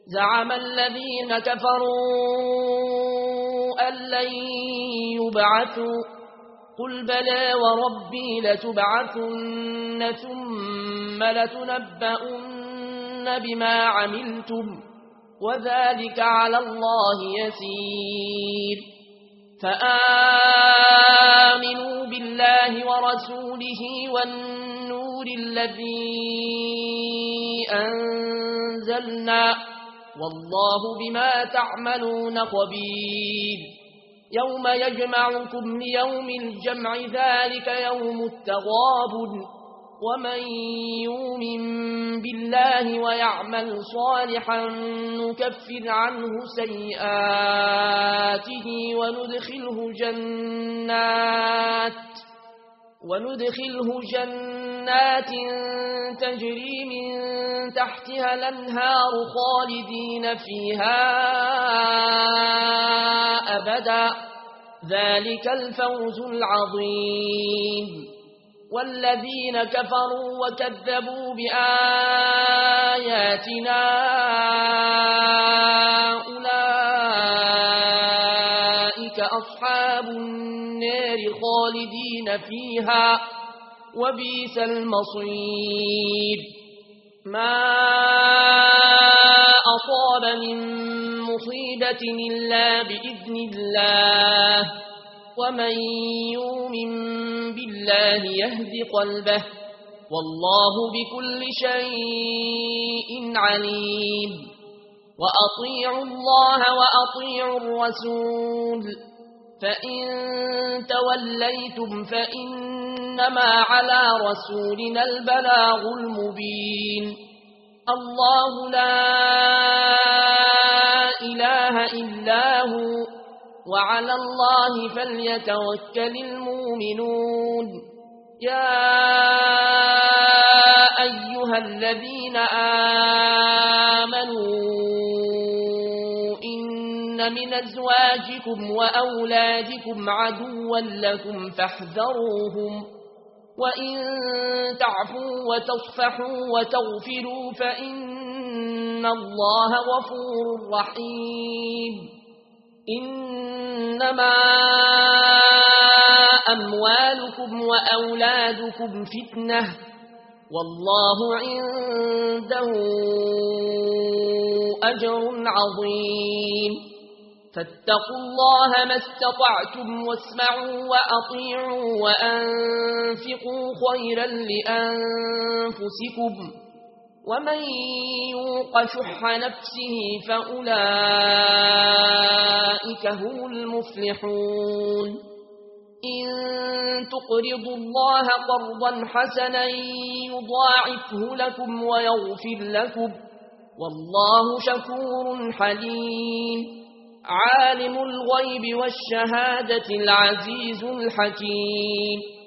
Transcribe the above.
زعم الذين كفروا أن لن يبعثوا قل بلى وربي لتبعثن ثم لتنبؤن بما عملتم وذلك على الله يسير فآمنوا بالله ورسوله والنور الذي أنزلنا والله بما تعملون خبير يوم يجمعكم ليوم الجمع ذلك يوم التغابن ومن يؤمن بالله ويعمل صالحا نكفر عنه سيئاته وندخله جنات تجري من تحتها الأنهار خالدين فيها أبدا ذلك الفوز العظيم والذين كفروا وكذبوا بآياتنا أولئك أصحاب النار خالدين فيها وبئس المصير ما أصاب من مصيبة إلا بإذن الله ومن يؤمن بالله يهد قلبه والله بكل شيء عليم وأطيعوا الله وأطيعوا الرسول فإن توليتم فإنما على رسولنا البلاغ المبين الله لا إله إلا هو وعلى الله فليتوكل المؤمنون يا أيها الذين آمنوا إن من أزواجكم وأولادكم عدوا لكم فاحذروهم وإن تعفوا وتصفحوا وتغفروا فإن الله غفور رحيم إنما أموالكم وأولادكم فتنة والله عنده أجر عظيم فاتقوا الله ما استطعتم واسمعوا وأطيعوا وأنفقوا خيرا لأنفسكم ومن يوق شح نفسه فأولئك هم المفلحون إن تقرضوا الله قرضا حسنا يضاعفه لكم ويغفر لكم والله شكور حليم عالم الغيب والشهادة العزيز الحكيم